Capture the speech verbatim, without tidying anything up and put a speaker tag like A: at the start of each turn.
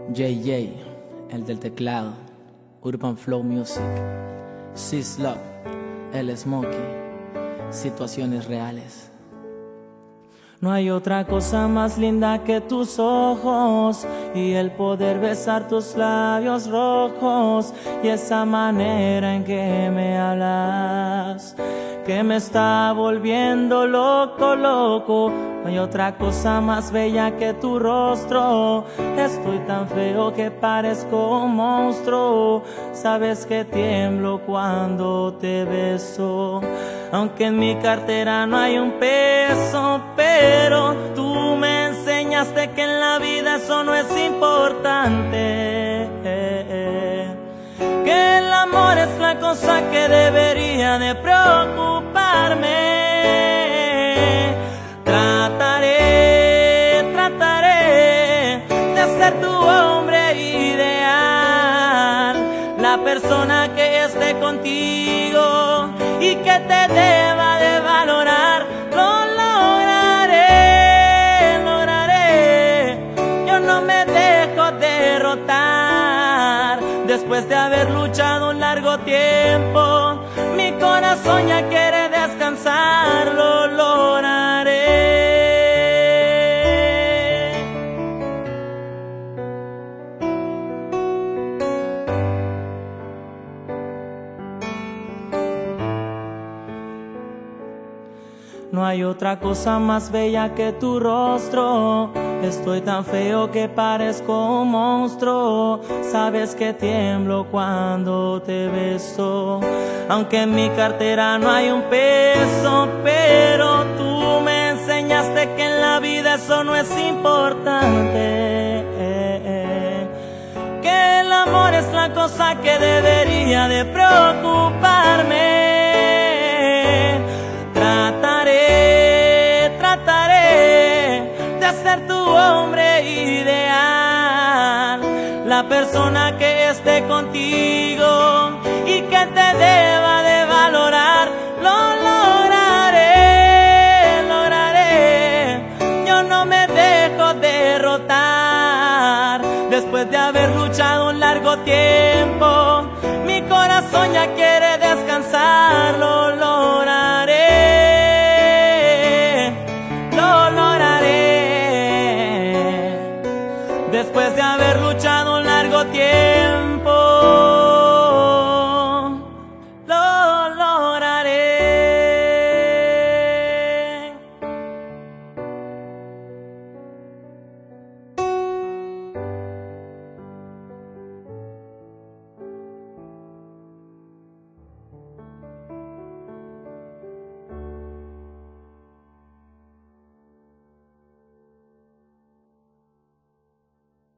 A: J J, el del teclado, Urban Flow Music, Sislop, el Smokey, situaciones reales. No hay otra cosa más linda que tus ojos y el poder besar tus labios rojos y esa manera en que me hablas, que me está volviendo loco, loco. No hay otra cosa más bella que tu rostro. Estoy tan feo que parezco un monstruo. Sabes que tiemblo cuando te beso, aunque en mi cartera no hay un peso, pero tú me enseñaste que en la vida eso no es importante, que el amor es la cosa que debería de preocuparme. Trataré, trataré de ser tu hombre ideal, la persona que esté contigo y que te deba de valorar. Lo lograré, lograré. Yo no me dejo derrotar. Después de haber luchado un largo tiempo, mi corazón ya quiere descansar. Lo lograré. No hay otra cosa más bella que tu rostro. Estoy tan feo que parezco un monstruo. Sabes que tiemblo cuando te beso, aunque en mi cartera no hay un peso, pero tú me enseñaste que en la vida eso no es importante, que el amor es la cosa que debería de preocuparme. Trataré, trataré de ser tu hombre ideal, la persona que esté contigo y que te deba de valorar. Lo lograré, lograré. Yo no me dejo derrotar. Después de haber luchado un largo tiempo, mi corazón ya quiere descansar. Lo lograré. Después de haber luchado